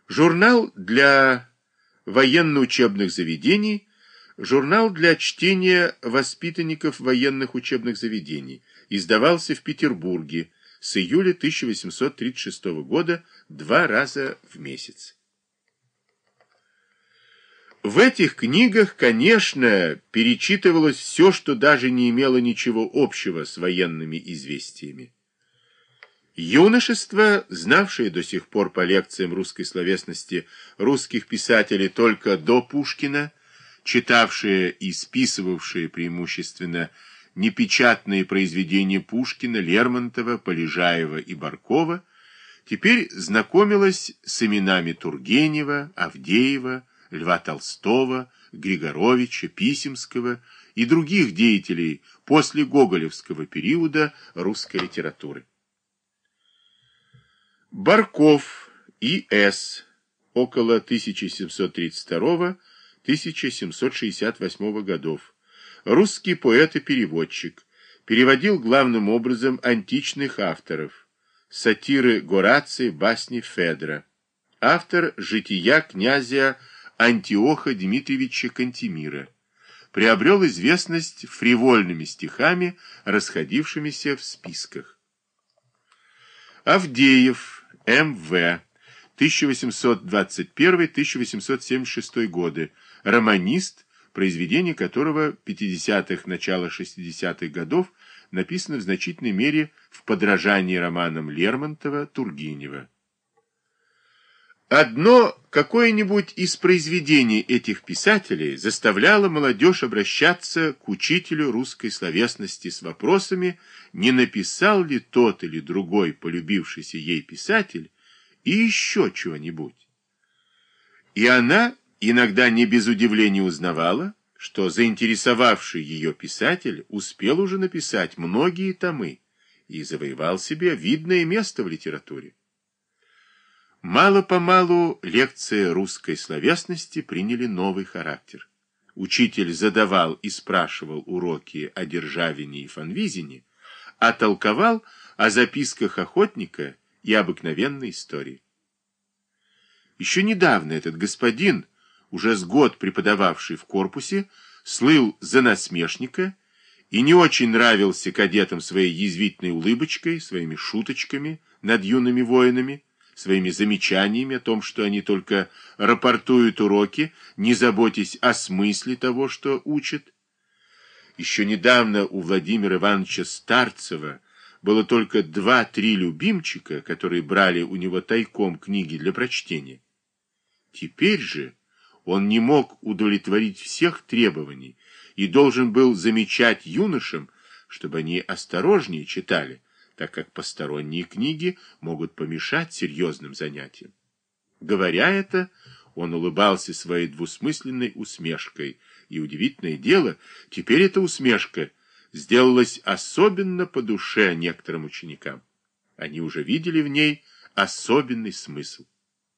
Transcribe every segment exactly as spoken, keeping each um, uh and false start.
Журнал для военно-учебных заведений, журнал для чтения воспитанников военных учебных заведений, издавался в Петербурге с июля тысяча восемьсот тридцать шестого года два раза в месяц. В этих книгах, конечно, перечитывалось все, что даже не имело ничего общего с военными известиями. Юношество, знавшее до сих пор по лекциям русской словесности русских писателей только до Пушкина, читавшее и списывавшее преимущественно непечатные произведения Пушкина, Лермонтова, Полежаева и Баркова, теперь знакомилось с именами Тургенева, Авдеева, Льва Толстого, Григоровича, Писемского и других деятелей после гоголевского периода русской литературы. Барков И С около тысяча семьсот тридцать второго — тысяча семьсот шестьдесят восьмого годов. Русский поэт и переводчик. Переводил главным образом античных авторов. Сатиры Горация, басни Федра. Автор жития князя Антиоха Дмитриевича Кантемира. Приобрел известность фривольными стихами, расходившимися в списках. Авдеев М В тысяча восемьсот двадцать первый — тысяча восемьсот семьдесят шестой годы, романист, произведение которого пятидесятых, начало шестидесятых годов написано в значительной мере в подражании романам Лермонтова, Тургенева. Одно какое-нибудь из произведений этих писателей заставляло молодежь обращаться к учителю русской словесности с вопросами, не написал ли тот или другой полюбившийся ей писатель и еще чего-нибудь. И она иногда не без удивления узнавала, что заинтересовавший ее писатель успел уже написать многие томы и завоевал себе видное место в литературе. Мало-помалу лекции русской словесности приняли новый характер. Учитель задавал и спрашивал уроки о Державине и Фанвизине, а толковал о записках охотника и обыкновенной истории. Еще недавно этот господин, уже с год преподававший в корпусе, слыл за насмешника и не очень нравился кадетам своей язвительной улыбочкой, своими шуточками над юными воинами, своими замечаниями о том, что они только рапортуют уроки, не заботясь о смысле того, что учат. Еще недавно у Владимира Ивановича Старцева было только два-три любимчика, которые брали у него тайком книги для прочтения. Теперь же он не мог удовлетворить всех требований и должен был замечать юношам, чтобы они осторожнее читали, так как посторонние книги могут помешать серьезным занятиям. Говоря это, он улыбался своей двусмысленной усмешкой, и удивительное дело, теперь эта усмешка сделалась особенно по душе некоторым ученикам. Они уже видели в ней особенный смысл.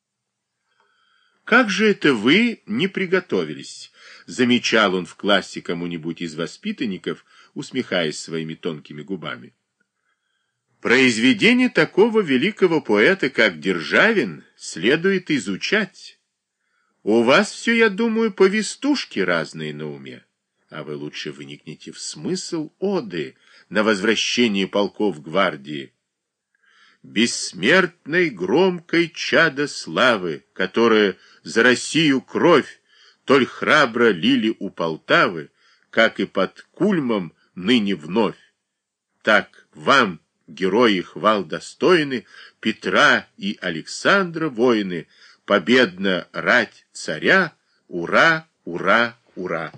«Как же это вы не приготовились?» — замечал он в классе кому-нибудь из воспитанников, усмехаясь своими тонкими губами. Произведение такого великого поэта, как Державин, следует изучать. У вас все, я думаю, повестушки разные на уме, а вы лучше вникните в смысл оды на возвращение полков гвардии. Бессмертной громкой чадо славы, которая за Россию кровь толь храбро лили у Полтавы, как и под Кульмом ныне вновь, так вам, герои хвал достойны, Петра и Александра воины, победно рать царя, ура, ура, ура.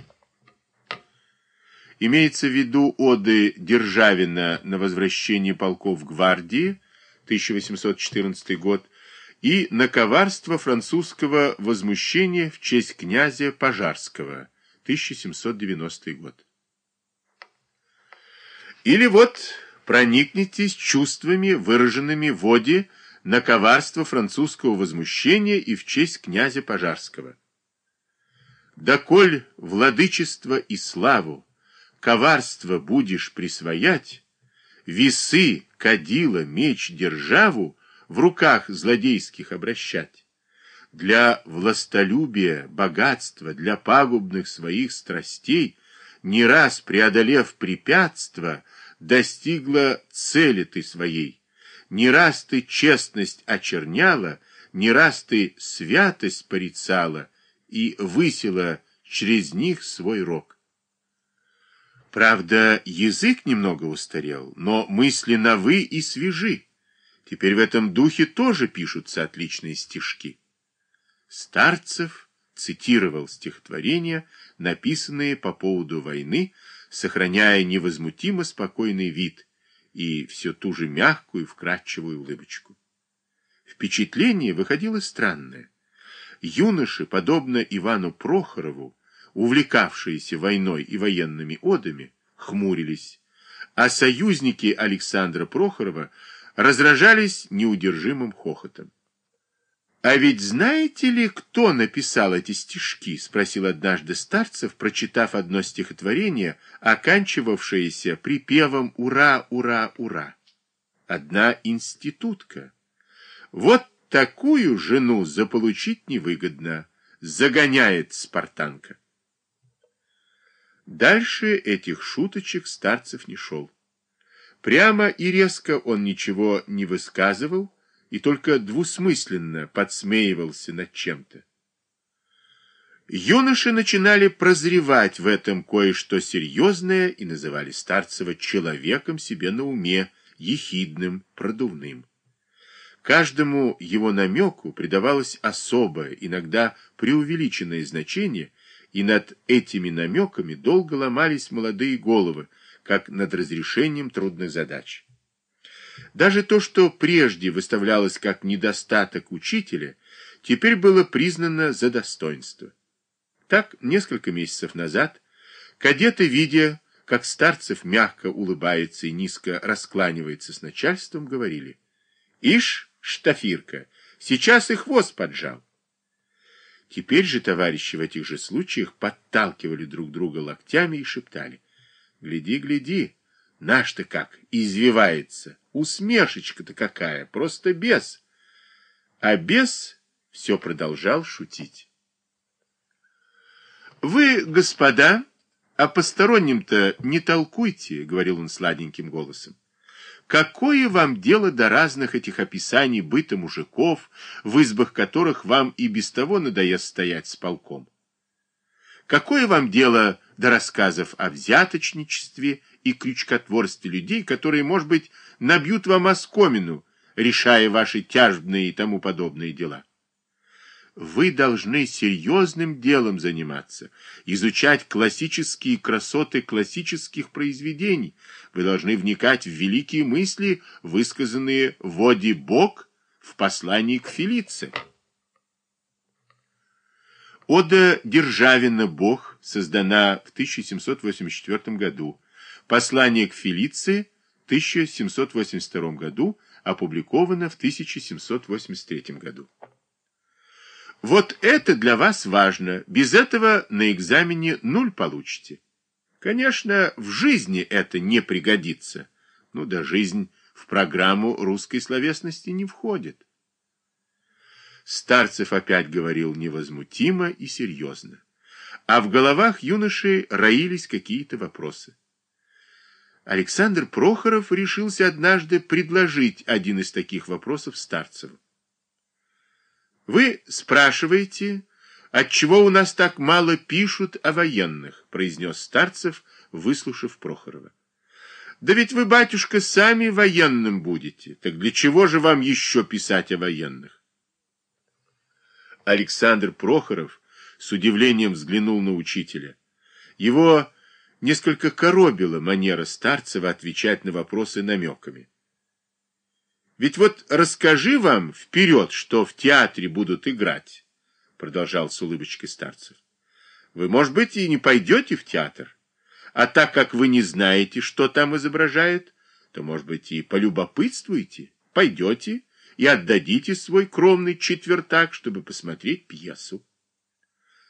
Имеется в виду оды Державина на возвращение полков гвардии, тысяча восемьсот четырнадцатый год, и на коварство французского возмущения в честь князя Пожарского, тысяча семьсот девяностый год. Или вот проникнитесь чувствами, выраженными в оде на коварство французского возмущения и в честь князя Пожарского. «Доколь владычество и славу, коварство будешь присвоять, весы, кадила, меч, державу в руках злодейских обращать, для властолюбия, богатства, для пагубных своих страстей, не раз преодолев препятства, достигла цели ты своей. Не раз ты честность очерняла, не раз ты святость порицала и высила через них свой рок. Правда, язык немного устарел, но мысли новы и свежи. Теперь в этом духе тоже пишутся отличные стишки. Старцев цитировал стихотворения, написанные по поводу войны, сохраняя невозмутимо спокойный вид и все ту же мягкую, вкрадчивую улыбочку. Впечатление выходило странное. Юноши, подобно Ивану Прохорову, увлекавшиеся войной и военными одами, хмурились, а союзники Александра Прохорова разражались неудержимым хохотом. «А ведь знаете ли, кто написал эти стишки?» — спросил однажды Старцев, прочитав одно стихотворение, оканчивавшееся припевом «Ура, ура, ура». Одна институтка. Вот такую жену заполучить невыгодно, загоняет спартанка. Дальше этих шуточек Старцев не шел. Прямо и резко он ничего не высказывал, и только двусмысленно подсмеивался над чем-то. Юноши начинали прозревать в этом кое-что серьезное и называли Старцева человеком себе на уме, ехидным, продувным. Каждому его намеку придавалось особое, иногда преувеличенное значение, и над этими намеками долго ломались молодые головы, как над разрешением трудных задач. Даже то, что прежде выставлялось как недостаток учителя, теперь было признано за достоинство. Так, несколько месяцев назад, кадеты, видя, как Старцев мягко улыбается и низко раскланивается с начальством, говорили: «Ишь, штафирка, сейчас и хвост поджал». Теперь же товарищи в этих же случаях подталкивали друг друга локтями и шептали: «Гляди, гляди, наш-то как извивается, усмешечка-то какая, просто бес». А бес все продолжал шутить. «Вы, господа, о постороннем-то не толкуйте», — говорил он сладеньким голосом. «Какое вам дело до разных этих описаний быта мужиков, в избах которых вам и без того надоест стоять с полком? Какое вам дело до рассказов о взяточничестве и крючкотворстве людей, которые, может быть, набьют вам оскомину, решая ваши тяжбные и тому подобные дела? Вы должны серьезным делом заниматься, изучать классические красоты классических произведений. Вы должны вникать в великие мысли, высказанные в оде «Бог» в послании к Фелице. Ода Державина «Бог» создана в тысяча семьсот восемьдесят четвёртом году. Послание к Фелице в тысяча семьсот восемьдесят втором году, опубликовано в тысяча семьсот восемьдесят третьем году. Вот это для вас важно. Без этого на экзамене нуль получите. Конечно, в жизни это не пригодится. Ну да жизнь в программу русской словесности не входит. Старцев опять говорил невозмутимо и серьезно. А в головах юношей роились какие-то вопросы. Александр Прохоров решился однажды предложить один из таких вопросов Старцеву. «Вы спрашиваете, отчего у нас так мало пишут о военных», произнес Старцев, выслушав Прохорова. «Да ведь вы, батюшка, сами военным будете. Так для чего же вам еще писать о военных?» Александр Прохоров с удивлением взглянул на учителя. Его несколько коробила манера Старцева отвечать на вопросы намеками. «Ведь вот расскажи вам вперед, что в театре будут играть», продолжал с улыбочкой Старцев. «Вы, может быть, и не пойдете в театр, а так как вы не знаете, что там изображают, то, может быть, и полюбопытствуете, пойдете и отдадите свой кровный четвертак, чтобы посмотреть пьесу.